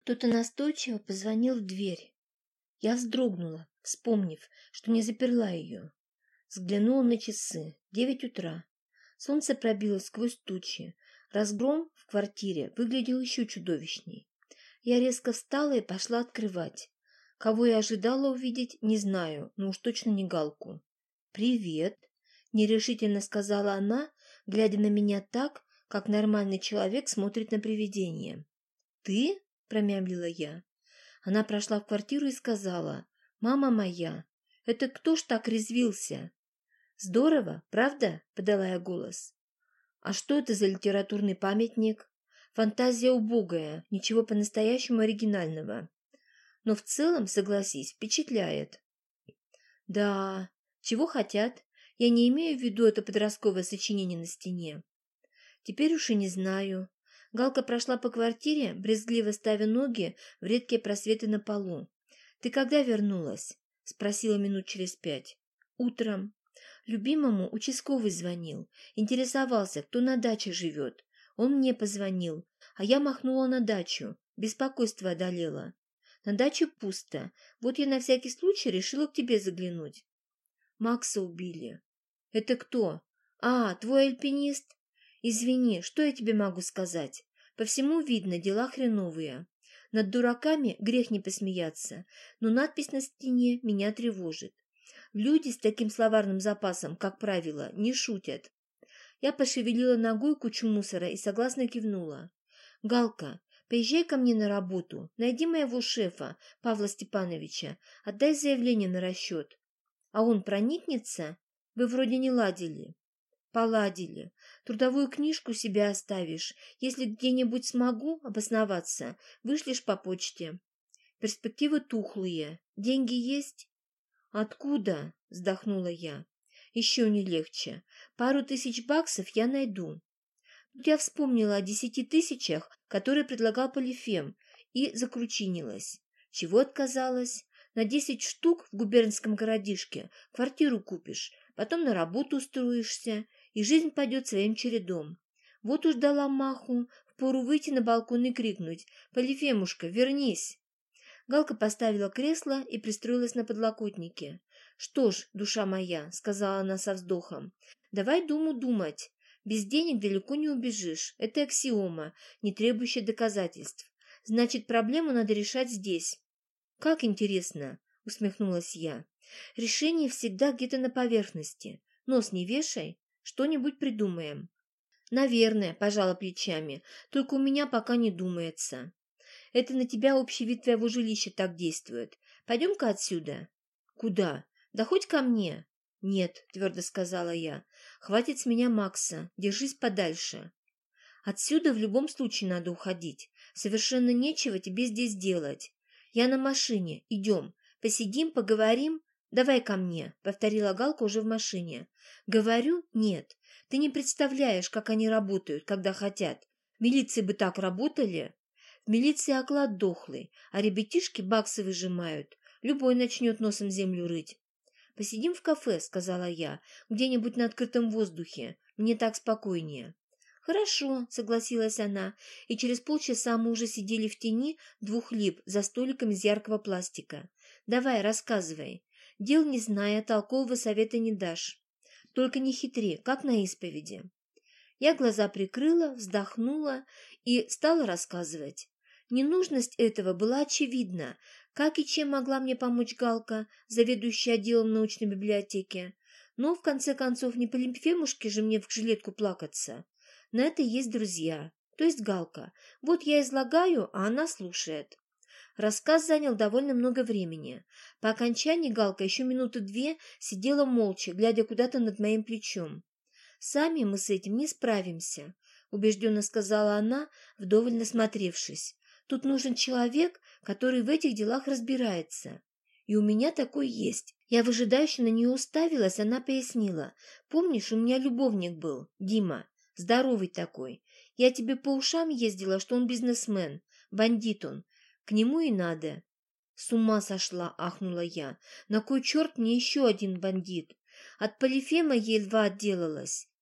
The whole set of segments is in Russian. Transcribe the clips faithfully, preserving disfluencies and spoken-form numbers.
Кто-то настойчиво позвонил в дверь. Я вздрогнула, вспомнив, что не заперла ее. Взглянула на часы. Девять утра. Солнце пробилось сквозь тучи. Разгром в квартире выглядел еще чудовищней. Я резко встала и пошла открывать. Кого я ожидала увидеть, не знаю, но уж точно не Галку. «Привет», — нерешительно сказала она, глядя на меня так, как нормальный человек смотрит на привидение. «Ты?» — промямлила я. Она прошла в квартиру и сказала: «Мама моя, это кто ж так резвился?» «Здорово, правда?» — подала я голос. «А что это за литературный памятник?» «Фантазия убогая, ничего по-настоящему оригинального. Но в целом, согласись, впечатляет». «Да, чего хотят? Я не имею в виду это подростковое сочинение на стене». «Теперь уж и не знаю». Галка прошла по квартире, брезгливо ставя ноги в редкие просветы на полу. «Ты когда вернулась?» — спросила минут через пять. «Утром. Любимому участковый звонил, интересовался, кто на даче живет. Он мне позвонил, а я махнула на дачу, беспокойство одолело. На даче пусто, вот я на всякий случай решила к тебе заглянуть». «Макса убили». «Это кто?» «А, твой альпинист?» «Извини, что я тебе могу сказать? По всему видно, дела хреновые. Над дураками грех не посмеяться, но надпись на стене меня тревожит. Люди с таким словарным запасом, как правило, не шутят». Я пошевелила ногой кучу мусора и согласно кивнула. «Галка, поезжай ко мне на работу, найди моего шефа, Павла Степановича, отдай заявление на расчет». «А он проникнется? Вы вроде не ладили». «Поладили. Трудовую книжку себе оставишь. Если где-нибудь смогу обосноваться, вышлешь по почте. Перспективы тухлые. Деньги есть?» «Откуда?» — вздохнула я. «Еще не легче. Пару тысяч баксов я найду». Тут я вспомнила о десяти тысячах, которые предлагал Полифем, и закручинилась. Чего отказалась? На десять штук в губернском городишке квартиру купишь, потом на работу устроишься, и жизнь пойдет своим чередом. Вот уж дала маху, впору выйти на балкон и крикнуть: «Полифемушка, вернись!» Галка поставила кресло и пристроилась на подлокотнике. «Что ж, душа моя», — сказала она со вздохом, — «давай думу думать. Без денег далеко не убежишь. Это аксиома, не требующая доказательств. Значит, проблему надо решать здесь». «Как интересно», — усмехнулась я. «Решение всегда где-то на поверхности. Нос не вешай, что-нибудь придумаем». «Наверное», — пожала плечами, — «только у меня пока не думается». «Это на тебя общий вид твоего жилища так действует. Пойдем-ка отсюда». «Куда? Да хоть ко мне». «Нет», — твердо сказала я, — «хватит с меня Макса, держись подальше». «Отсюда в любом случае надо уходить. Совершенно нечего тебе здесь делать. Я на машине, идем, посидим, поговорим». «Давай ко мне», — повторила Галка уже в машине. «Говорю, нет. Ты не представляешь, как они работают, когда хотят. В милиции бы так работали». «В милиции оклад дохлый, а ребятишки баксы выжимают. Любой начнет носом землю рыть». «Посидим в кафе», — сказала я, — «где-нибудь на открытом воздухе. Мне так спокойнее». «Хорошо», — согласилась она, и через полчаса мы уже сидели в тени двух лип за столиком из яркого пластика. «Давай, рассказывай. Дел не зная, толкового совета не дашь. Только не хитри, как на исповеди». Я глаза прикрыла, вздохнула и стала рассказывать. Ненужность этого была очевидна, как и чем могла мне помочь Галка, заведующая отделом научной библиотеки. Но, в конце концов, не по Лимфемушке же мне в жилетку плакаться. На это есть друзья, то есть Галка. Вот я излагаю, а она слушает. Рассказ занял довольно много времени. По окончании Галка еще минуты две сидела молча, глядя куда-то над моим плечом. «Сами мы с этим не справимся», — убежденно сказала она, вдоволь насмотревшись. «Тут нужен человек, который в этих делах разбирается. И у меня такой есть». Я выжидающе на нее уставилась, она пояснила. «Помнишь, у меня любовник был, Дима, здоровый такой. Я тебе по ушам ездила, что он бизнесмен, бандит он. К нему и надо». «С ума сошла», — ахнула я. «На кой черт мне еще один бандит? От Полифема едва отделалась».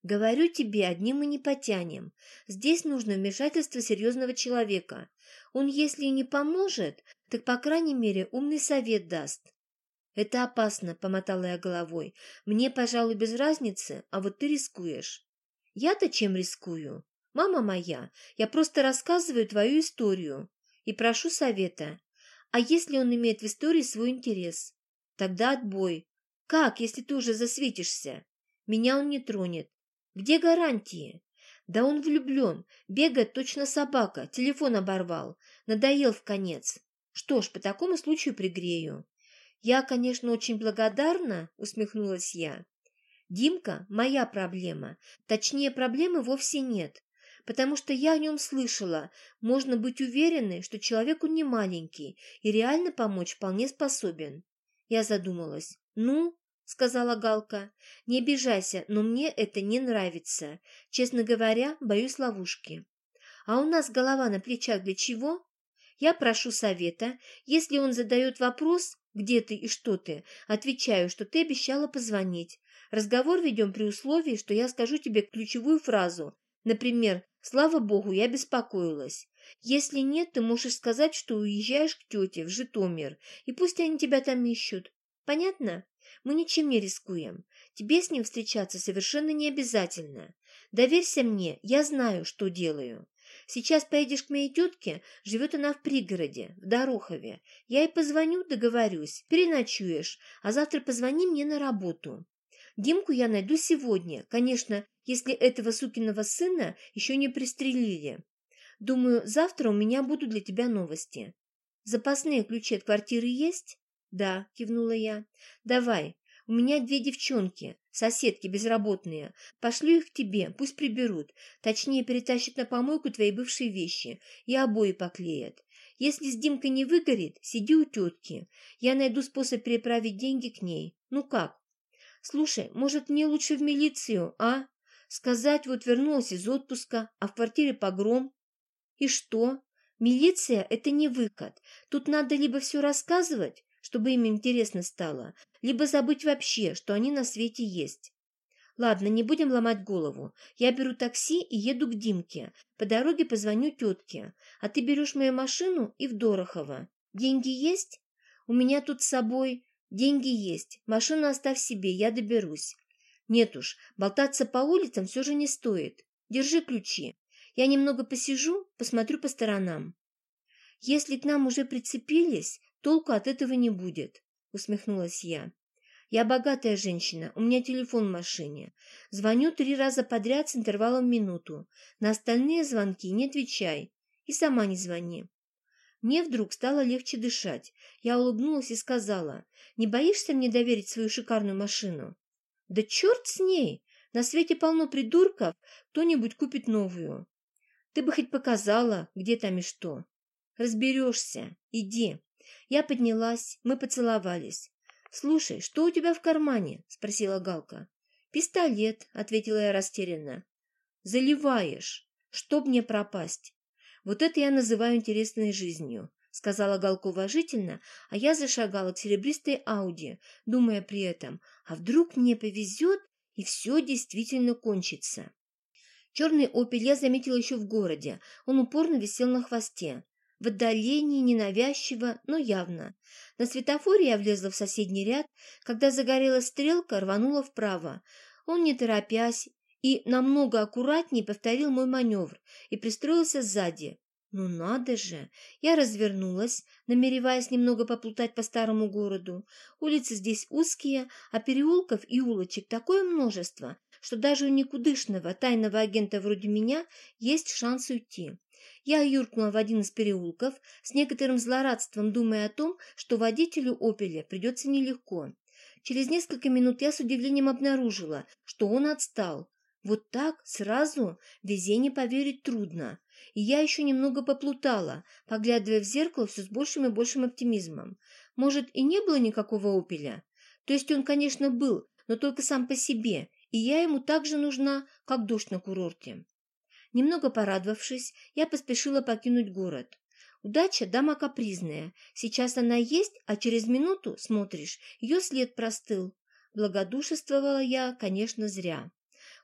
Говорю тебе, одним мы не потянем. Здесь нужно вмешательство серьезного человека. Он, если и не поможет, так, по крайней мере, умный совет даст. Это опасно, помотала я головой. Мне, пожалуй, без разницы, а вот ты рискуешь. Я-то чем рискую? Мама моя, я просто рассказываю твою историю и прошу совета. А если он имеет в истории свой интерес? Тогда отбой. Как, если ты уже засветишься? Меня он не тронет. Где гарантии? Да он влюблен, бегает точно собака, телефон оборвал, надоел вконец. Что ж, по такому случаю пригрею. Я, конечно, очень благодарна, усмехнулась я. Димка – моя проблема, точнее, проблемы вовсе нет, потому что я о нем слышала, можно быть уверенной, что человек он не маленький и реально помочь вполне способен. Я задумалась. Ну, сказала Галка, не обижайся, но мне это не нравится. Честно говоря, боюсь ловушки. А у нас голова на плечах для чего? Я прошу совета. Если он задает вопрос, где ты и что ты, отвечаю, что ты обещала позвонить. Разговор ведем при условии, что я скажу тебе ключевую фразу. Например, «Слава Богу, я беспокоилась». Если нет, ты можешь сказать, что уезжаешь к тете в Житомир, и пусть они тебя там ищут. Понятно? Мы ничем не рискуем. Тебе с ним встречаться совершенно не обязательно. Доверься мне, я знаю, что делаю. Сейчас поедешь к моей тетке, живет она в пригороде, в Дорохове. Я ей позвоню, договорюсь, переночуешь, а завтра позвони мне на работу. Димку я найду сегодня, конечно, если этого сукиного сына еще не пристрелили. Думаю, завтра у меня будут для тебя новости. Запасные ключи от квартиры есть? Да, кивнула я. Давай, у меня две девчонки, соседки безработные. Пошлю их к тебе, пусть приберут. Точнее, перетащат на помойку твои бывшие вещи и обои поклеят. Если с Димкой не выгорит, сиди у тетки. Я найду способ переправить деньги к ней. Ну как? Слушай, может, мне лучше в милицию, а? Сказать, вот вернулась из отпуска, а в квартире погром. И что? Милиция – это не выход. Тут надо либо все рассказывать, чтобы им интересно стало, либо забыть вообще, что они на свете есть. Ладно, не будем ломать голову. Я беру такси и еду к Димке. По дороге позвоню тетке. А ты берешь мою машину и в Дорохово. Деньги есть? У меня тут с собой... Деньги есть. Машину оставь себе, я доберусь. Нет уж, болтаться по улицам все же не стоит. Держи ключи. Я немного посижу, посмотрю по сторонам. Если к нам уже прицепились, толку от этого не будет, усмехнулась я. Я богатая женщина, у меня телефон в машине. Звоню три раза подряд с интервалом в минуту. На остальные звонки не отвечай и сама не звони. Мне вдруг стало легче дышать. Я улыбнулась и сказала, не боишься мне доверить свою шикарную машину? Да черт с ней! На свете полно придурков, кто-нибудь купит новую. Ты бы хоть показала, где там и что. Разберешься. Иди. Я поднялась, мы поцеловались. «Слушай, что у тебя в кармане?» – спросила Галка. «Пистолет», – ответила я растерянно. «Заливаешь. Чтоб мне пропасть. Вот это я называю интересной жизнью», – сказала Галка уважительно, а я зашагала к серебристой Ауди, думая при этом, а вдруг мне повезет, и все действительно кончится. Черный «Опель» я заметила еще в городе. Он упорно висел на хвосте. В отдалении, ненавязчиво, но явно. На светофоре я влезла в соседний ряд, когда загорелась стрелка, рванула вправо. Он, не торопясь, и намного аккуратнее повторил мой маневр и пристроился сзади. Ну надо же! Я развернулась, намереваясь немного поплутать по старому городу. Улицы здесь узкие, а переулков и улочек такое множество, что даже у никудышного тайного агента вроде меня есть шанс уйти. Я юркнула в один из переулков, с некоторым злорадством думая о том, что водителю «Опеля» придется нелегко. Через несколько минут я с удивлением обнаружила, что он отстал. Вот так, сразу, везение поверить трудно. И я еще немного поплутала, поглядывая в зеркало все с большим и большим оптимизмом. Может, и не было никакого «Опеля»? То есть он, конечно, был, но только сам по себе, и я ему так же нужна, как дождь на курорте. Немного порадовавшись, я поспешила покинуть город. Удача – дама капризная. Сейчас она есть, а через минуту, смотришь, ее след простыл. Благодушествовала я, конечно, зря.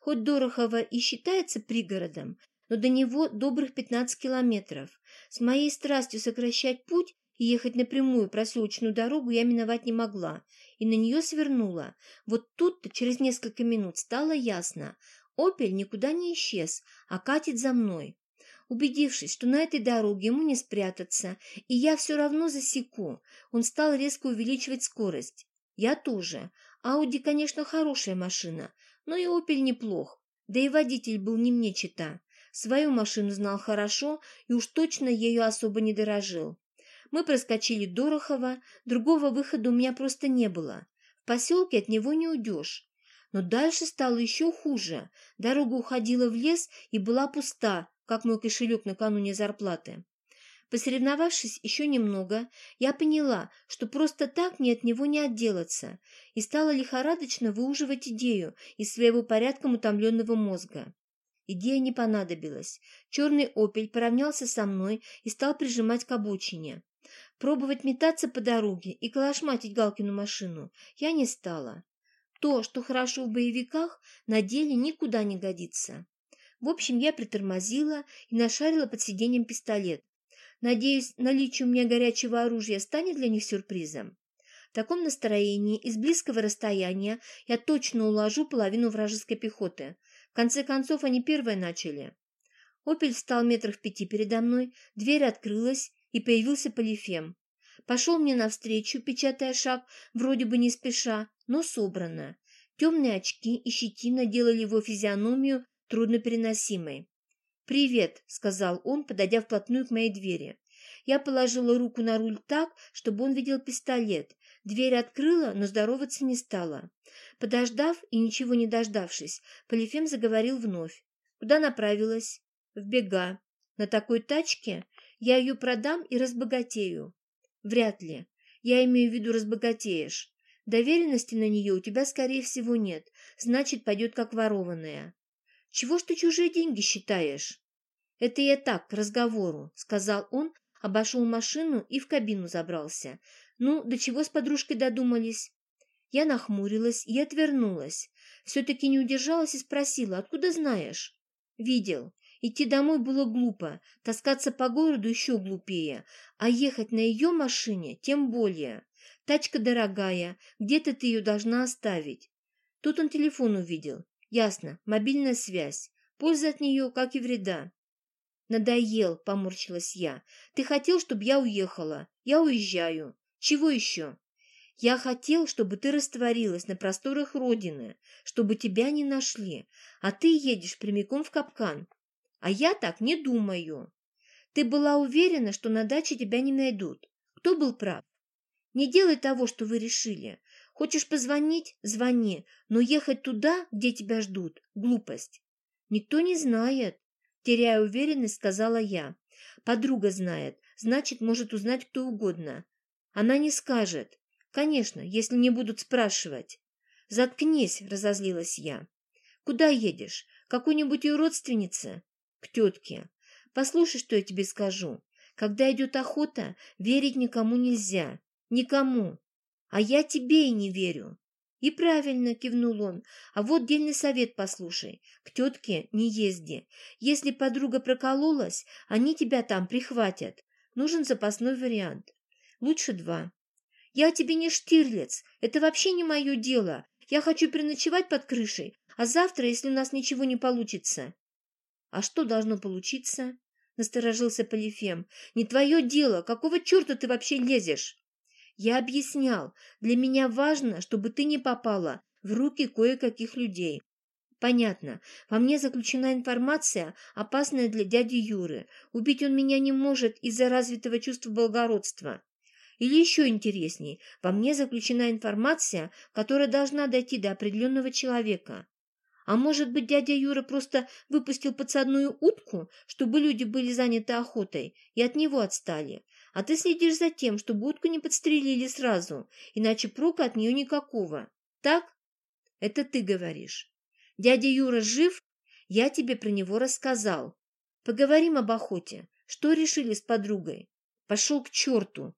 Хоть Дорохово и считается пригородом, но до него добрых пятнадцать километров. С моей страстью сокращать путь и ехать напрямую проселочную дорогу я миновать не могла, и на нее свернула. Вот тут-то через несколько минут стало ясно. «Опель» никуда не исчез, а катит за мной. Убедившись, что на этой дороге ему не спрятаться, и я все равно засеку, он стал резко увеличивать скорость. Я тоже. Ауди, конечно, хорошая машина, но и «Опель» неплох. Да и водитель был не мне чета. Свою машину знал хорошо и уж точно ею особо не дорожил. Мы проскочили Дорохово, другого выхода у меня просто не было. В поселке от него не уйдешь. Но дальше стало еще хуже. Дорога уходила в лес и была пуста, как мой кошелек накануне зарплаты. Посоревновавшись еще немного, я поняла, что просто так мне от него не отделаться, и стала лихорадочно выуживать идею из своего порядком утомленного мозга. Идея не понадобилась. Черный «Опель» поравнялся со мной и стал прижимать к обочине. Пробовать метаться по дороге и калашматить Галкину машину я не стала. То, что хорошо в боевиках, на деле никуда не годится. В общем, я притормозила и нашарила под сиденьем пистолет. Надеюсь, наличие у меня горячего оружия станет для них сюрпризом. В таком настроении и с близкого расстояния я точно уложу половину вражеской пехоты. В конце концов, они первые начали. «Опель» встал метрах в пяти передо мной, дверь открылась, и появился Полифем. Пошел мне навстречу, печатая шаг, вроде бы не спеша, но собранно. Темные очки и щетина делали его физиономию труднопереносимой. «Привет», — сказал он, подойдя вплотную к моей двери. Я положила руку на руль так, чтобы он видел пистолет. Дверь открыла, но здороваться не стала. Подождав и ничего не дождавшись, Полифем заговорил вновь. «Куда направилась?» «В бега. На такой тачке я ее продам и разбогатею». «Вряд ли. Я имею в виду, разбогатеешь. Доверенности на нее у тебя, скорее всего, нет. Значит, пойдет как ворованная». «Чего ж ты чужие деньги считаешь?» «Это я так, к разговору», — сказал он, обошел машину и в кабину забрался. «Ну, до чего с подружкой додумались?» Я нахмурилась и отвернулась. Все-таки не удержалась и спросила: «Откуда знаешь?» «Видел. Идти домой было глупо, таскаться по городу еще глупее, а ехать на ее машине тем более. Тачка дорогая, где-то ты ее должна оставить». Тут он телефон увидел. Ясно, мобильная связь. Польза от нее, как и вреда. «Надоел», — поморщилась я. «Ты хотел, чтобы я уехала. Я уезжаю. Чего еще?» «Я хотел, чтобы ты растворилась на просторах Родины, чтобы тебя не нашли, а ты едешь прямиком в капкан. А я так не думаю. Ты была уверена, что на даче тебя не найдут. Кто был прав? Не делай того, что вы решили. Хочешь позвонить? Звони, но ехать туда, где тебя ждут, глупость». «Никто не знает», — теряя уверенность, сказала я. «Подруга знает, значит, может узнать кто угодно. Она не скажет. Конечно, если не будут спрашивать». «Заткнись», — разозлилась я. «Куда едешь? К какой-нибудь ее родственнице?» «К тетке. Послушай, что я тебе скажу. Когда идет охота, верить никому нельзя. Никому. А я тебе и не верю». «И правильно», — кивнул он. «А вот дельный совет послушай. К тетке не езди. Если подруга прокололась, они тебя там прихватят. Нужен запасной вариант. Лучше два». «Я тебе не Штирлиц. Это вообще не мое дело. Я хочу переночевать под крышей, а завтра, если у нас ничего не получится». «А что должно получиться?» — насторожился Полифем. «Не твое дело. Какого черта ты вообще лезешь?» «Я объяснял. Для меня важно, чтобы ты не попала в руки кое-каких людей». «Понятно. Во мне заключена информация, опасная для дяди Юры. Убить он меня не может из-за развитого чувства благородства. Или еще интересней, во мне заключена информация, которая должна дойти до определенного человека. А может быть, дядя Юра просто выпустил подсадную утку, чтобы люди были заняты охотой и от него отстали, а ты следишь за тем, чтобы утку не подстрелили сразу, иначе прока от нее никакого. Так? Это ты говоришь. Дядя Юра жив? Я тебе про него рассказал. Поговорим об охоте. Что решили с подругой? Пошел к черту.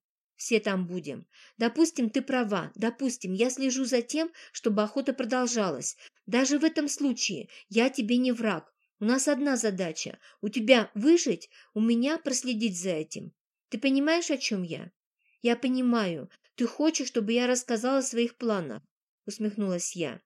все там будем. Допустим, ты права, допустим, я слежу за тем, чтобы охота продолжалась. Даже в этом случае я тебе не враг. У нас одна задача. У тебя выжить, у меня проследить за этим. Ты понимаешь, о чем я? Я понимаю. Ты хочешь, чтобы я рассказала о своих планах, усмехнулась я.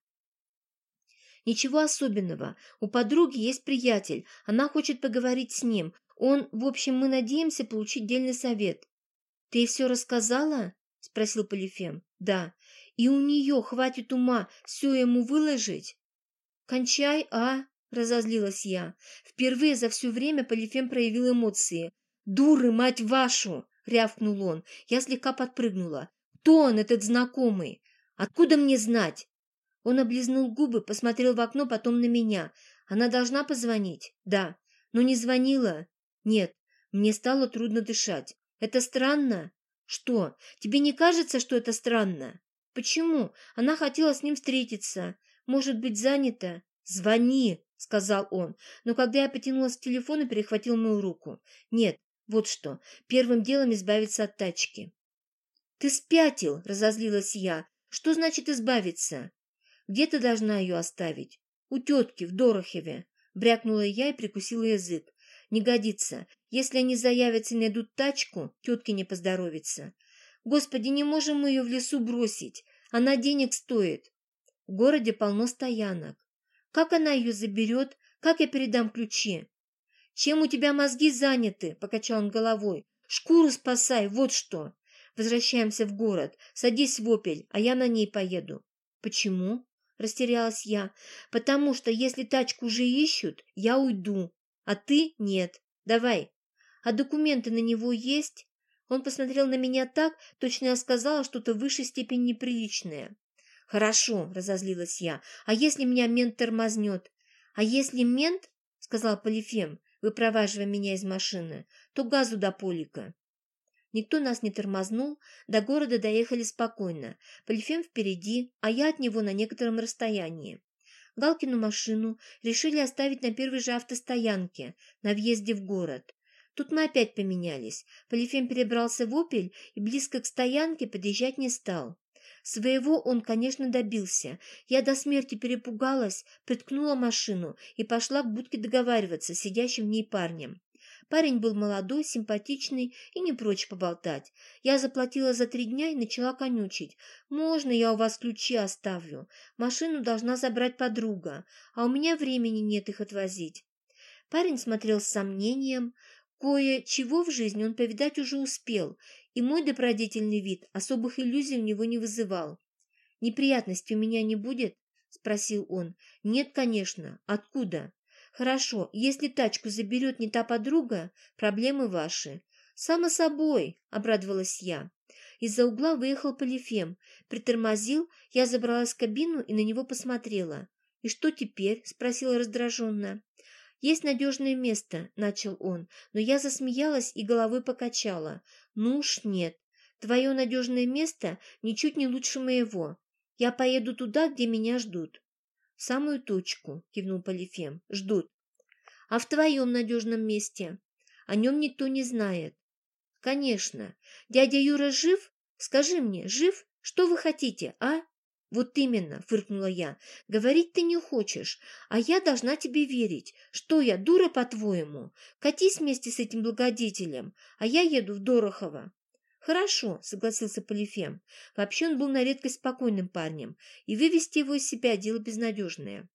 Ничего особенного. У подруги есть приятель. Она хочет поговорить с ним. Он, в общем, мы надеемся получить дельный совет. Ты ей все рассказала? Спросил Полифем. Да. И у нее хватит ума все ему выложить? Кончай, а? Разозлилась я. Впервые за все время Полифем проявил эмоции. «Дуры, мать вашу!» — рявкнул он. Я слегка подпрыгнула. «Кто он, этот знакомый? Откуда мне знать?» Он облизнул губы, посмотрел в окно, потом на меня. «Она должна позвонить?» «Да». «Но не звонила?» «Нет». Мне стало трудно дышать. «Это странно?» «Что? Тебе не кажется, что это странно?» «Почему? Она хотела с ним встретиться. Может быть, занята?» «Звони!» — сказал он. Но когда я потянулась к телефону, перехватил мою руку. «Нет, вот что. Первым делом избавиться от тачки». «Ты спятил!» — разозлилась я. «Что значит избавиться?» «Где ты должна ее оставить?» «У тетки в Дорохове», — брякнула я и прикусила язык. «Не годится. Если они заявятся и найдут тачку, тетке не поздоровится. Господи, не можем мы ее в лесу бросить. Она денег стоит. В городе полно стоянок. Как она ее заберет? Как я передам ключи?» «Чем у тебя мозги заняты?» — покачал он головой. «Шкуру спасай, вот что. Возвращаемся в город. Садись в «Опель», а я на ней поеду». «Почему?» — растерялась я. «Потому что если тачку уже ищут, я уйду, а ты нет. Давай. А документы на него есть?» Он посмотрел на меня так, точно я сказала что-то в высшей степени неприличное. «Хорошо», — разозлилась я. «А если меня мент тормознет?» «А если мент, — сказал Полифем, выпроваживая меня из машины, — то газу до полика». Никто нас не тормознул, до города доехали спокойно. Полифем впереди, а я от него на некотором расстоянии. Галкину машину решили оставить на первой же автостоянке, на въезде в город. Тут мы опять поменялись. Полифем перебрался в «Опель» и близко к стоянке подъезжать не стал. Своего он, конечно, добился. Я до смерти перепугалась, приткнула машину и пошла к будке договариваться с сидящим в ней парнем. Парень был молодой, симпатичный и не прочь поболтать. Я заплатила за три дня и начала конючить. «Можно я у вас ключи оставлю? Машину должна забрать подруга, а у меня времени нет их отвозить». Парень смотрел с сомнением. Кое-чего в жизни он повидать уже успел, и мой добродетельный вид особых иллюзий у него не вызывал. «Неприятностей у меня не будет?» — спросил он. «Нет, конечно. Откуда?» «Хорошо, если тачку заберет не та подруга, проблемы ваши». «Само собой», — обрадовалась я. Из-за угла выехал Полифем. Притормозил, я забралась в кабину и на него посмотрела. «И что теперь?» — спросила раздраженно. «Есть надежное место», — начал он, но я засмеялась и головой покачала. «Ну уж нет. Твое надежное место ничуть не лучше моего. Я поеду туда, где меня ждут». «В самую точку», — кивнул Полифем. «Ждут». «А в твоем надежном месте? О нем никто не знает». «Конечно. Дядя Юра жив? Скажи мне, жив? Что вы хотите, а?» «Вот именно», — фыркнула я. «Говорить ты не хочешь, а я должна тебе верить. Что я, дура, по-твоему? Катись вместе с этим благодетелем, а я еду в Дорохово». «Хорошо», — согласился Полифем. Вообще он был на редкость спокойным парнем, и вывести его из себя — дело безнадежное.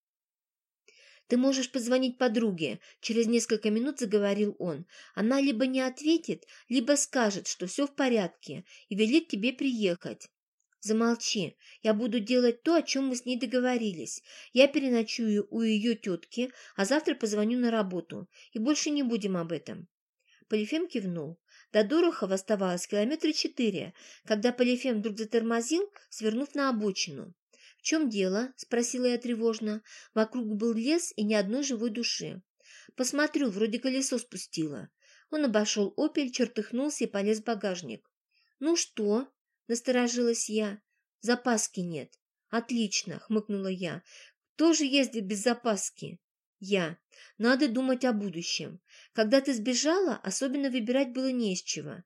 «Ты можешь позвонить подруге», — через несколько минут заговорил он. «Она либо не ответит, либо скажет, что все в порядке, и велит тебе приехать». «Замолчи. Я буду делать то, о чем мы с ней договорились. Я переночую у ее тетки, а завтра позвоню на работу, и больше не будем об этом». Полифем кивнул. До Дорохова оставалось километра четыре, когда Полифем вдруг затормозил, свернув на обочину. «В чем дело?» — спросила я тревожно. Вокруг был лес и ни одной живой души. «Посмотрю, вроде колесо спустило». Он обошел «Опель», чертыхнулся и полез в багажник. «Ну что?» — насторожилась я. «Запаски нет». «Отлично», — хмыкнула я. «Кто же ездит без запаски?» «Я. Надо думать о будущем. Когда ты сбежала, особенно выбирать было не из чего».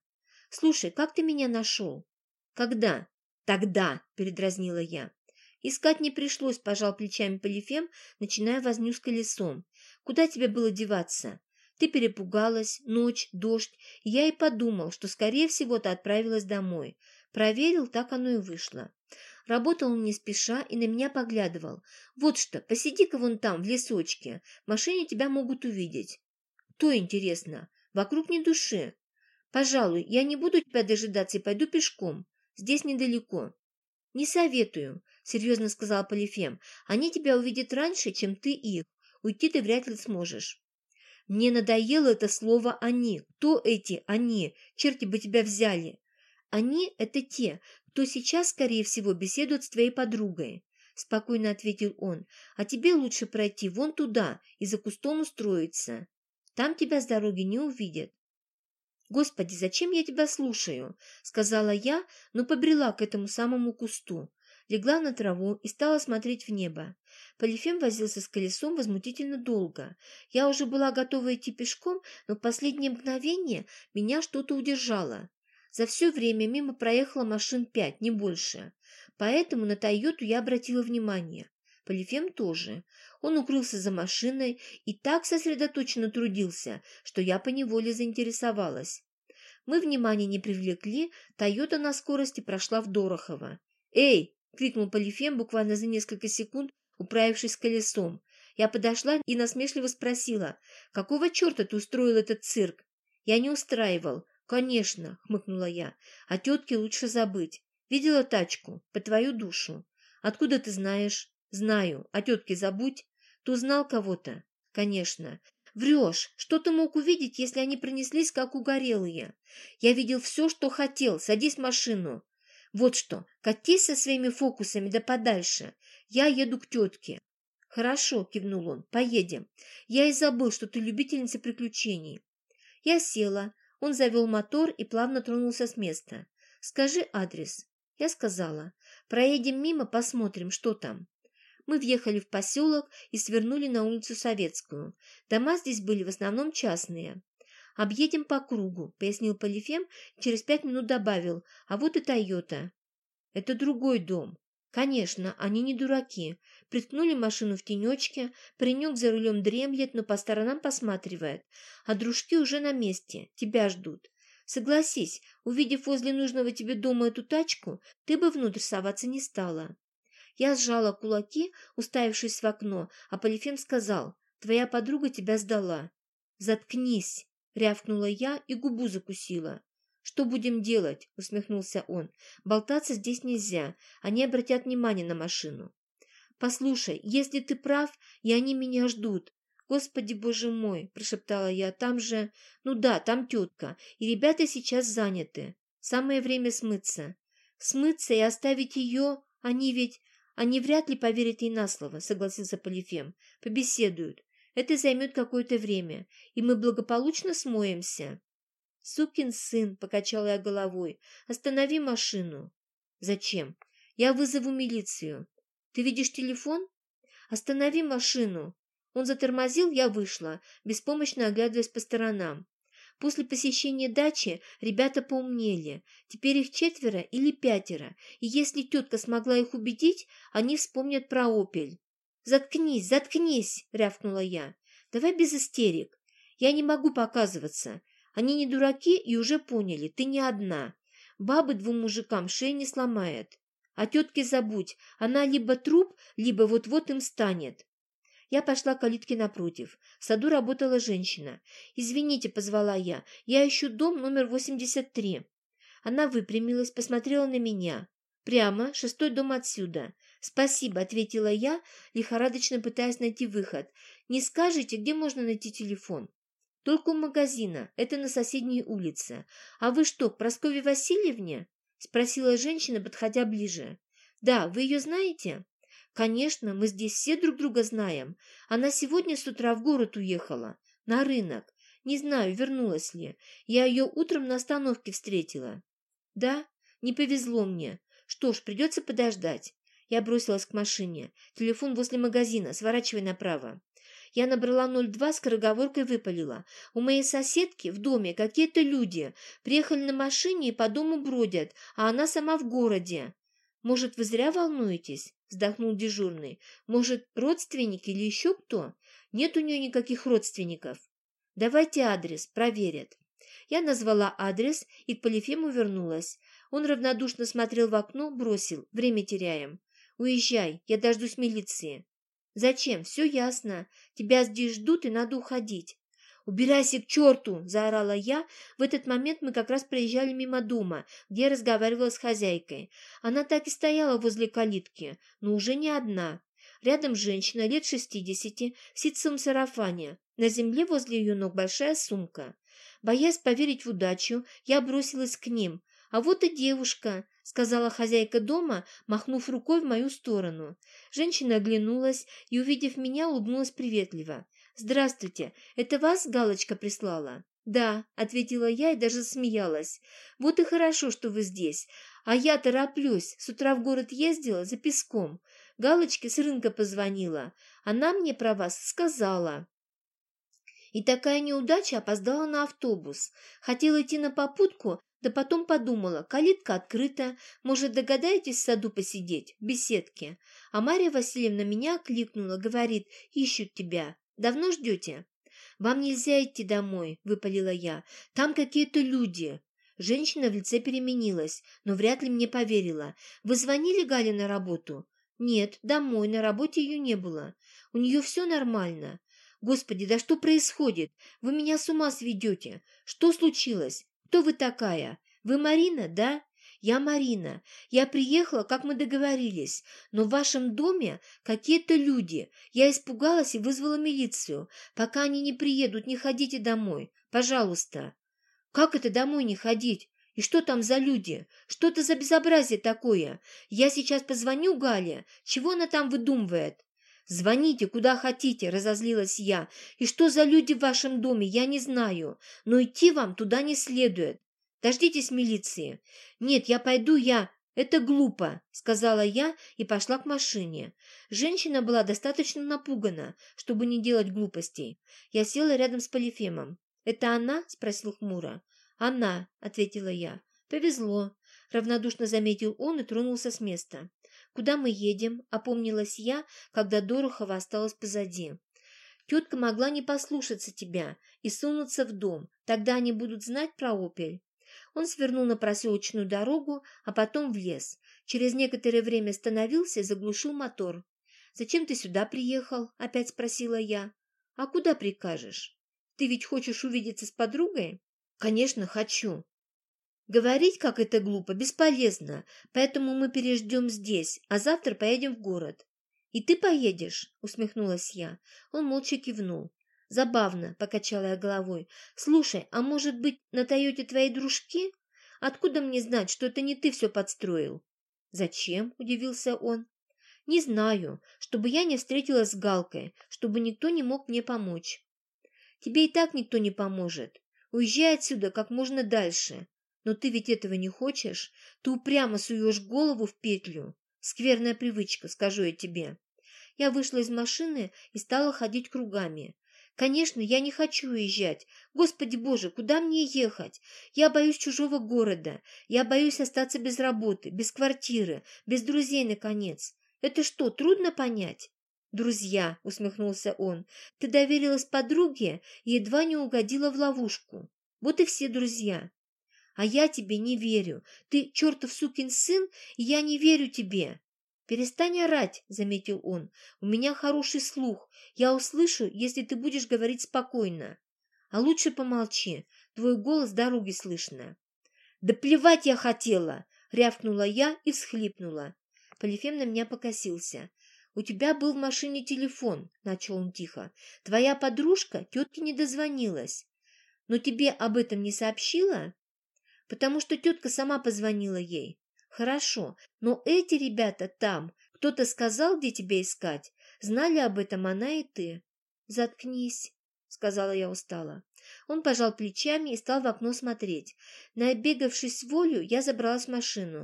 Слушай, как ты меня нашел? Когда? Тогда, передразнила я. Искать не пришлось, пожал плечами Полифем, начиная возню с колесом. Куда тебе было деваться? Ты перепугалась, ночь, дождь, и я и подумал, что, скорее всего, ты отправилась домой. Проверил, так оно и вышло. Работал он не спеша и на меня поглядывал. Вот что, посиди-ка вон там, в лесочке, в машине тебя могут увидеть. То интересно, вокруг ни души. Пожалуй, я не буду тебя дожидаться и пойду пешком. Здесь недалеко. Не советую, серьезно сказал Полифем. Они тебя увидят раньше, чем ты их. Уйти ты вряд ли сможешь. Мне надоело это слово «они». Кто эти «они»? Черти бы тебя взяли. Они – это те, кто сейчас, скорее всего, беседует с твоей подругой. Спокойно ответил он. А тебе лучше пройти вон туда и за кустом устроиться. Там тебя с дороги не увидят. «Господи, зачем я тебя слушаю?» – сказала я, но побрела к этому самому кусту. Легла на траву и стала смотреть в небо. Полифем возился с колесом возмутительно долго. Я уже была готова идти пешком, но в последнее мгновение меня что-то удержало. За все время мимо проехало машин пять, не больше. Поэтому на Тойоту я обратила внимание. Полифем тоже. Он укрылся за машиной и так сосредоточенно трудился, что я поневоле заинтересовалась. Мы внимания не привлекли, Тойота на скорости прошла в Дорохово. «Эй!» — крикнул Полифем буквально за несколько секунд, управившись колесом. Я подошла и насмешливо спросила, «Какого черта ты устроил этот цирк?» «Я не устраивал». «Конечно», — хмыкнула я, «о тетке лучше забыть. Видела тачку? По твою душу». «Откуда ты знаешь?» «Знаю. О тетке забудь». «Ты узнал кого-то?» «Конечно». «Врешь. Что ты мог увидеть, если они пронеслись, как угорелые?» «Я видел все, что хотел. Садись в машину». «Вот что, катись со своими фокусами да подальше. Я еду к тетке». «Хорошо», — кивнул он, — «поедем. Я и забыл, что ты любительница приключений». Я села. Он завел мотор и плавно тронулся с места. «Скажи адрес». Я сказала. «Проедем мимо, посмотрим, что там». Мы въехали в поселок и свернули на улицу Советскую. Дома здесь были в основном частные. «Объедем по кругу», — пояснил Полифем, через пять минут добавил. «А вот и Тойота». «Это другой дом». «Конечно, они не дураки. Приткнули машину в тенечке, паренек за рулем дремлет, но по сторонам посматривает. А дружки уже на месте, тебя ждут. Согласись, увидев возле нужного тебе дома эту тачку, ты бы внутрь соваться не стала». Я сжала кулаки, уставившись в окно, а Полифем сказал, «Твоя подруга тебя сдала». «Заткнись!» — рявкнула я и губу закусила. «Что будем делать?» — усмехнулся он. «Болтаться здесь нельзя, они обратят внимание на машину». «Послушай, если ты прав, и они меня ждут». «Господи, боже мой!» — прошептала я. «Там же... Ну да, там тетка, и ребята сейчас заняты. Самое время смыться». «Смыться и оставить ее? Они ведь...» «Они вряд ли поверят ей на слово», — согласился Полифем. «Побеседуют. Это займет какое-то время, и мы благополучно смоемся». «Сукин сын», — покачала я головой, — «останови машину». «Зачем? Я вызову милицию». «Ты видишь телефон?» «Останови машину». Он затормозил, я вышла, беспомощно оглядываясь по сторонам. После посещения дачи ребята поумнели. Теперь их четверо или пятеро, и если тетка смогла их убедить, они вспомнят про «Опель». «Заткнись, заткнись!» — рявкнула я. «Давай без истерик. Я не могу показываться. Они не дураки и уже поняли, ты не одна. Бабы двум мужикам шеи не сломает. О тетке забудь, она либо труп, либо вот-вот им станет». Я пошла к калитке напротив. В саду работала женщина. «Извините», — позвала я, — «я ищу дом номер восемьдесят три». Она выпрямилась, посмотрела на меня. «Прямо, шестой дом отсюда». «Спасибо», — ответила я, лихорадочно пытаясь найти выход. «Не скажете, где можно найти телефон?» «Только у магазина. Это на соседней улице. А вы что, к Прасковье Васильевне?» — спросила женщина, подходя ближе. «Да, вы ее знаете?» «Конечно, мы здесь все друг друга знаем. Она сегодня с утра в город уехала. На рынок. Не знаю, вернулась ли. Я ее утром на остановке встретила». «Да? Не повезло мне. Что ж, придется подождать». Я бросилась к машине. «Телефон возле магазина. Сворачивай направо». Я набрала ноль два, скороговоркой выпалила. У моей соседки в доме какие-то люди. Приехали на машине и по дому бродят, а она сама в городе. «Может, вы зря волнуетесь?» – вздохнул дежурный. «Может, родственники или еще кто? Нет у нее никаких родственников. Давайте адрес, проверят». Я назвала адрес и к Полифему вернулась. Он равнодушно смотрел в окно, бросил. «Время теряем. Уезжай, я дождусь милиции». «Зачем? Все ясно. Тебя здесь ждут, и надо уходить». «Убирайся к черту!» – заорала я. В этот момент мы как раз проезжали мимо дома, где я разговаривала с хозяйкой. Она так и стояла возле калитки, но уже не одна. Рядом женщина лет шестидесяти в ситцевом сарафане. На земле возле ее ног большая сумка. Боясь поверить в удачу, я бросилась к ним. «А вот и девушка», — сказала хозяйка дома, махнув рукой в мою сторону. Женщина оглянулась и, увидев меня, улыбнулась приветливо. «Здравствуйте, это вас Галочка прислала?» «Да», — ответила я и даже смеялась. «Вот и хорошо, что вы здесь. А я тороплюсь. С утра в город ездила за песком. Галочке с рынка позвонила. Она мне про вас сказала». И такая неудача, опоздала на автобус. Хотела идти на попутку, да потом подумала, калитка открыта, может, догадаетесь в саду посидеть, в беседке. А Марья Васильевна меня окликнула, говорит, ищут тебя. Давно ждете? «Вам нельзя идти домой», — выпалила я. «Там какие-то люди». Женщина в лице переменилась, но вряд ли мне поверила. «Вы звонили Гале на работу?» «Нет, домой, на работе ее не было. У нее все нормально». «Господи, да что происходит? Вы меня с ума сведете. Что случилось? Кто вы такая? Вы Марина, да?» «Я Марина. Я приехала, как мы договорились, но в вашем доме какие-то люди. Я испугалась и вызвала милицию. Пока они не приедут, не ходите домой. Пожалуйста». «Как это домой не ходить? И что там за люди? Что это за безобразие такое? Я сейчас позвоню Гале. Чего она там выдумывает?» «Звоните, куда хотите», — разозлилась я. «И что за люди в вашем доме, я не знаю. Но идти вам туда не следует. Дождитесь милиции». «Нет, я пойду, я...» «Это глупо», — сказала я и пошла к машине. Женщина была достаточно напугана, чтобы не делать глупостей. Я села рядом с Полифемом. «Это она?» — спросил хмуро. «Она», — ответила я. «Повезло», — равнодушно заметил он и тронулся с места. «Куда мы едем?» — опомнилась я, когда Дорохова осталась позади. «Тетка могла не послушаться тебя и сунуться в дом. Тогда они будут знать про «Опель». Он свернул на проселочную дорогу, а потом в лес. Через некоторое время остановился и заглушил мотор. «Зачем ты сюда приехал?» — опять спросила я. «А куда прикажешь? Ты ведь хочешь увидеться с подругой?» «Конечно, хочу». Говорить, как это глупо, бесполезно, поэтому мы переждем здесь, а завтра поедем в город. «И ты поедешь?» — усмехнулась я. Он молча кивнул. «Забавно», — покачала я головой. «Слушай, а может быть, на Тойоте твои дружки? Откуда мне знать, что это не ты все подстроил?» «Зачем?» — удивился он. «Не знаю, чтобы я не встретилась с Галкой, чтобы никто не мог мне помочь». «Тебе и так никто не поможет. Уезжай отсюда как можно дальше. Но ты ведь этого не хочешь? Ты упрямо суешь голову в петлю. Скверная привычка, скажу я тебе». Я вышла из машины и стала ходить кругами. «Конечно, я не хочу уезжать. Господи Боже, куда мне ехать? Я боюсь чужого города. Я боюсь остаться без работы, без квартиры, без друзей, наконец. Это что, трудно понять?» «Друзья», — усмехнулся он, — «ты доверилась подруге и едва не угодила в ловушку. Вот и все друзья». «А я тебе не верю. Ты чертов сукин сын, и я не верю тебе». «Перестань орать», — заметил он. «У меня хороший слух. Я услышу, если ты будешь говорить спокойно. А лучше помолчи. Твой голос с дороги слышно». «Да плевать я хотела!» — рявкнула я и всхлипнула. Полифем на меня покосился. «У тебя был в машине телефон», — начал он тихо. «Твоя подружка тетке не дозвонилась. Но тебе об этом не сообщила?» «Потому что тетка сама позвонила ей». «Хорошо, но эти ребята там, кто-то сказал, где тебя искать? Знали об этом она и ты». «Заткнись», — сказала я устало. Он пожал плечами и стал в окно смотреть. Набегавшись волю, я забралась в машину.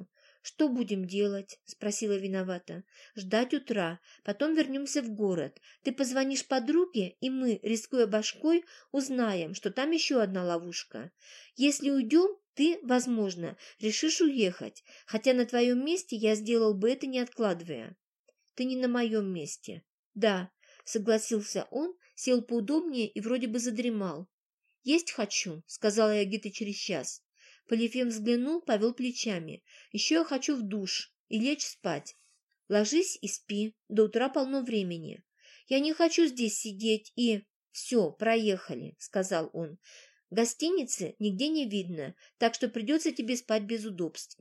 «Что будем делать?» – спросила виновата. «Ждать утра. Потом вернемся в город. Ты позвонишь подруге, и мы, рискуя башкой, узнаем, что там еще одна ловушка. Если уйдем, ты, возможно, решишь уехать, хотя на твоем месте я сделал бы это, не откладывая». «Ты не на моем месте». «Да», – согласился он, сел поудобнее и вроде бы задремал. «Есть хочу», – сказала я где-то через час. Полифем взглянул, повел плечами. «Еще я хочу в душ и лечь спать». «Ложись и спи, до утра полно времени». «Я не хочу здесь сидеть и...» «Все, проехали», — сказал он. «Гостиницы нигде не видно, так что придется тебе спать без удобств».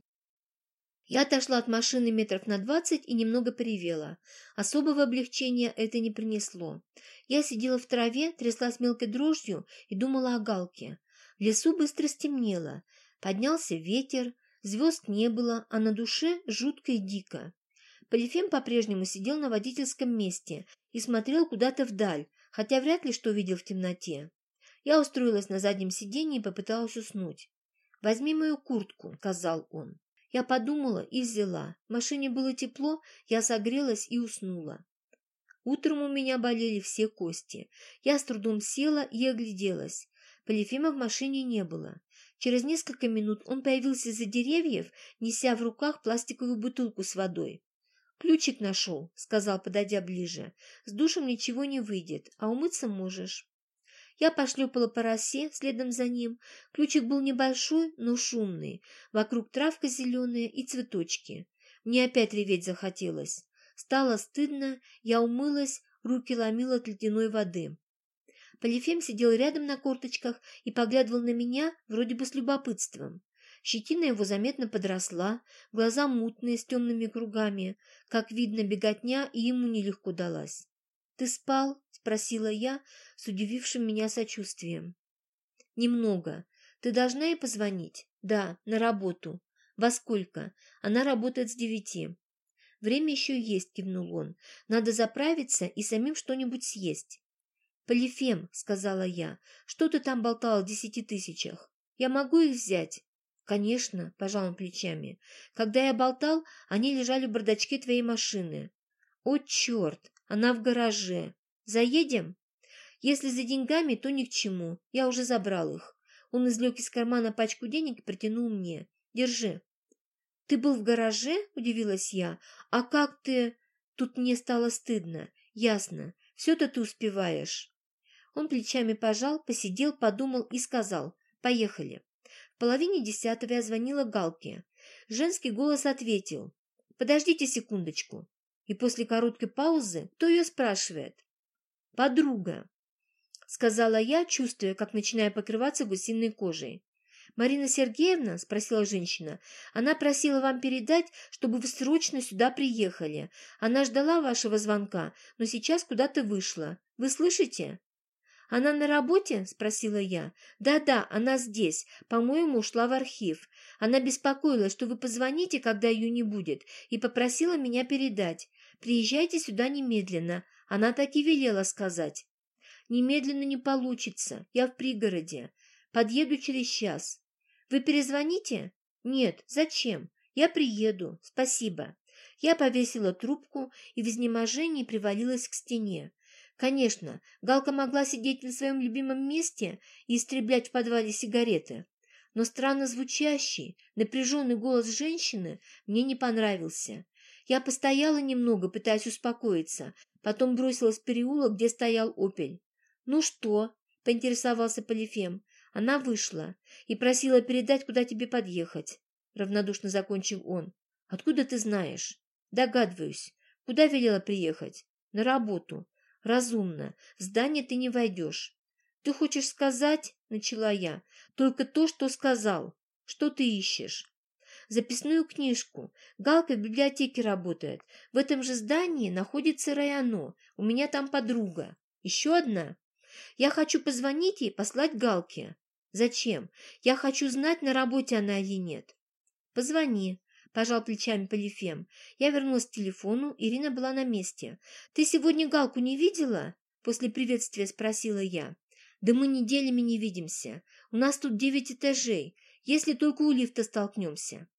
Я отошла от машины метров на двадцать и немного поревела. Особого облегчения это не принесло. Я сидела в траве, тряслась мелкой дрожью и думала о Галке. В лесу быстро стемнело. Поднялся ветер, звезд не было, а на душе жутко и дико. Полифем по-прежнему сидел на водительском месте и смотрел куда-то вдаль, хотя вряд ли что видел в темноте. Я устроилась на заднем сиденье и попыталась уснуть. «Возьми мою куртку», — сказал он. Я подумала и взяла. В машине было тепло, я согрелась и уснула. Утром у меня болели все кости. Я с трудом села и огляделась. Полифема в машине не было. Через несколько минут он появился из-за деревьев, неся в руках пластиковую бутылку с водой. «Ключик нашел», — сказал, подойдя ближе. «С душем ничего не выйдет, а умыться можешь». Я пошлепала по росе следом за ним. Ключик был небольшой, но шумный. Вокруг травка зеленая и цветочки. Мне опять реветь захотелось. Стало стыдно, я умылась, руки ломила от ледяной воды. Полифем сидел рядом на корточках и поглядывал на меня вроде бы с любопытством. Щетина его заметно подросла, глаза мутные с темными кругами. Как видно, беготня и ему нелегко далась. «Ты спал?» – спросила я с удивившим меня сочувствием. «Немного. Ты должна ей позвонить?» «Да, на работу». «Во сколько?» «Она работает с девяти». «Время еще есть», – кивнул он. «Надо заправиться и самим что-нибудь съесть». «Полифем», — сказала я, — «что ты там болтал о десяти тысячах? Я могу их взять?» «Конечно», — пожал он плечами. «Когда я болтал, они лежали в бардачке твоей машины». «О, черт! Она в гараже. Заедем?» «Если за деньгами, то ни к чему. Я уже забрал их». Он извлек из кармана пачку денег и протянул мне. «Держи». «Ты был в гараже?» — удивилась я. «А как ты...» Тут мне стало стыдно. «Ясно. Все-то ты успеваешь». Он плечами пожал, посидел, подумал и сказал: «Поехали». В половине десятого я звонила Галке. Женский голос ответил: «Подождите секундочку». И после короткой паузы кто ее спрашивает? «Подруга», — сказала я, чувствуя, как начинаю покрываться гусиной кожей. «Марина Сергеевна?» — спросила женщина. «Она просила вам передать, чтобы вы срочно сюда приехали. Она ждала вашего звонка, но сейчас куда-то вышла. Вы слышите?» «Она на работе?» – спросила я. «Да-да, она здесь. По-моему, ушла в архив. Она беспокоилась, что вы позвоните, когда ее не будет, и попросила меня передать. Приезжайте сюда немедленно. Она так и велела сказать». «Немедленно не получится. Я в пригороде. Подъеду через час». «Вы перезвоните?» «Нет. Зачем? Я приеду. Спасибо». Я повесила трубку и в изнеможении привалилась к стене. Конечно, Галка могла сидеть на своем любимом месте и истреблять в подвале сигареты, но странно звучащий, напряженный голос женщины мне не понравился. Я постояла немного, пытаясь успокоиться, потом бросилась в переулок, где стоял «Опель». «Ну что?» – поинтересовался Полифем. «Она вышла и просила передать, куда тебе подъехать», – равнодушно закончил он. «Откуда ты знаешь?» «Догадываюсь. Куда велела приехать?» «На работу». «Разумно. В здание ты не войдешь». «Ты хочешь сказать?» – начала я. «Только то, что сказал. Что ты ищешь?» «Записную книжку. Галка в библиотеке работает. В этом же здании находится районо. У меня там подруга. Еще одна. Я хочу позвонить ей и послать Галке». «Зачем? Я хочу знать, на работе она или нет». «Позвони», – пожал плечами Полифем. Я вернулась к телефону, Ирина была на месте. «Ты сегодня Галку не видела?» – после приветствия спросила я. «Да мы неделями не видимся. У нас тут девять этажей, если только у лифта столкнемся».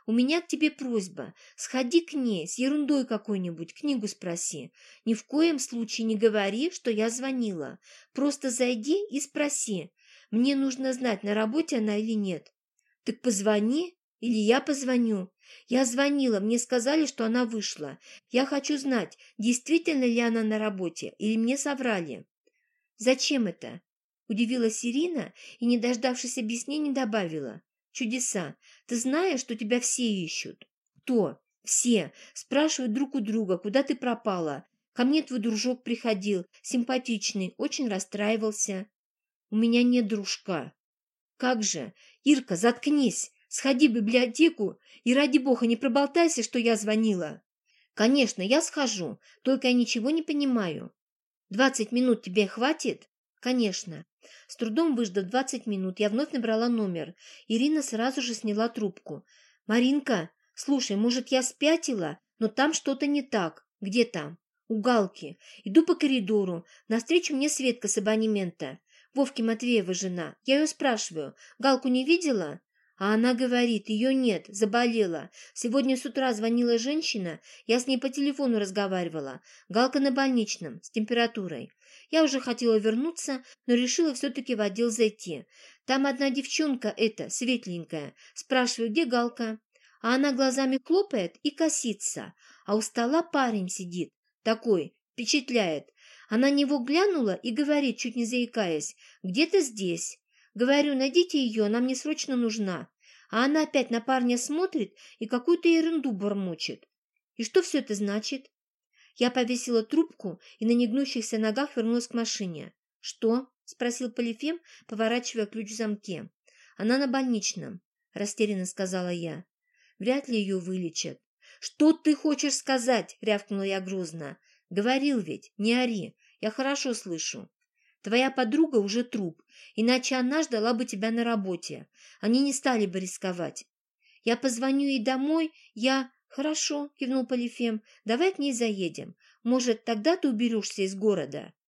У меня к тебе просьба. Сходи к ней с ерундой какой-нибудь, книгу спроси. Ни в коем случае не говори, что я звонила. Просто зайди и спроси. Мне нужно знать, на работе она или нет. Так позвони, или я позвоню. Я звонила, мне сказали, что она вышла. Я хочу знать, действительно ли она на работе, или мне соврали. Зачем это? Удивилась Ирина и, не дождавшись объяснений, добавила. Чудеса. Ты знаешь, что тебя все ищут? Кто? Все. Спрашивают друг у друга, куда ты пропала. Ко мне твой дружок приходил, симпатичный, очень расстраивался. У меня нет дружка. Как же? Ирка, заткнись. Сходи в библиотеку и, ради бога, не проболтайся, что я звонила. Конечно, я схожу, только я ничего не понимаю. Двадцать минут тебе хватит? Конечно. С трудом выждав двадцать минут, я вновь набрала номер. Ирина сразу же сняла трубку. «Маринка, слушай, может, я спятила? Но там что-то не так. Где там?» «У Галки. Иду по коридору. Навстречу мне Светка с абонемента. Вовки Матвеева жена. Я ее спрашиваю, Галку не видела?» А она говорит, ее нет, заболела. Сегодня с утра звонила женщина, я с ней по телефону разговаривала. Галка на больничном, с температурой. Я уже хотела вернуться, но решила все-таки в отдел зайти. Там одна девчонка эта, светленькая. Спрашиваю, где Галка? А она глазами хлопает и косится. А у стола парень сидит, такой, впечатляет. Она на него глянула и говорит, чуть не заикаясь, где-то здесь. Говорю, найдите ее, она мне срочно нужна. А она опять на парня смотрит и какую-то ерунду бормочет. И что все это значит? Я повесила трубку и на негнущихся ногах вернулась к машине. «Что?» – спросил Полифем, поворачивая ключ в замке. «Она на больничном», – растерянно сказала я. «Вряд ли ее вылечат». «Что ты хочешь сказать?» – рявкнула я грозно. «Говорил ведь, не ори, я хорошо слышу». Твоя подруга уже труп, иначе она ждала бы тебя на работе. Они не стали бы рисковать. Я позвоню ей домой, я... Хорошо, кивнул Полифем, давай к ней заедем. Может, тогда ты уберешься из города?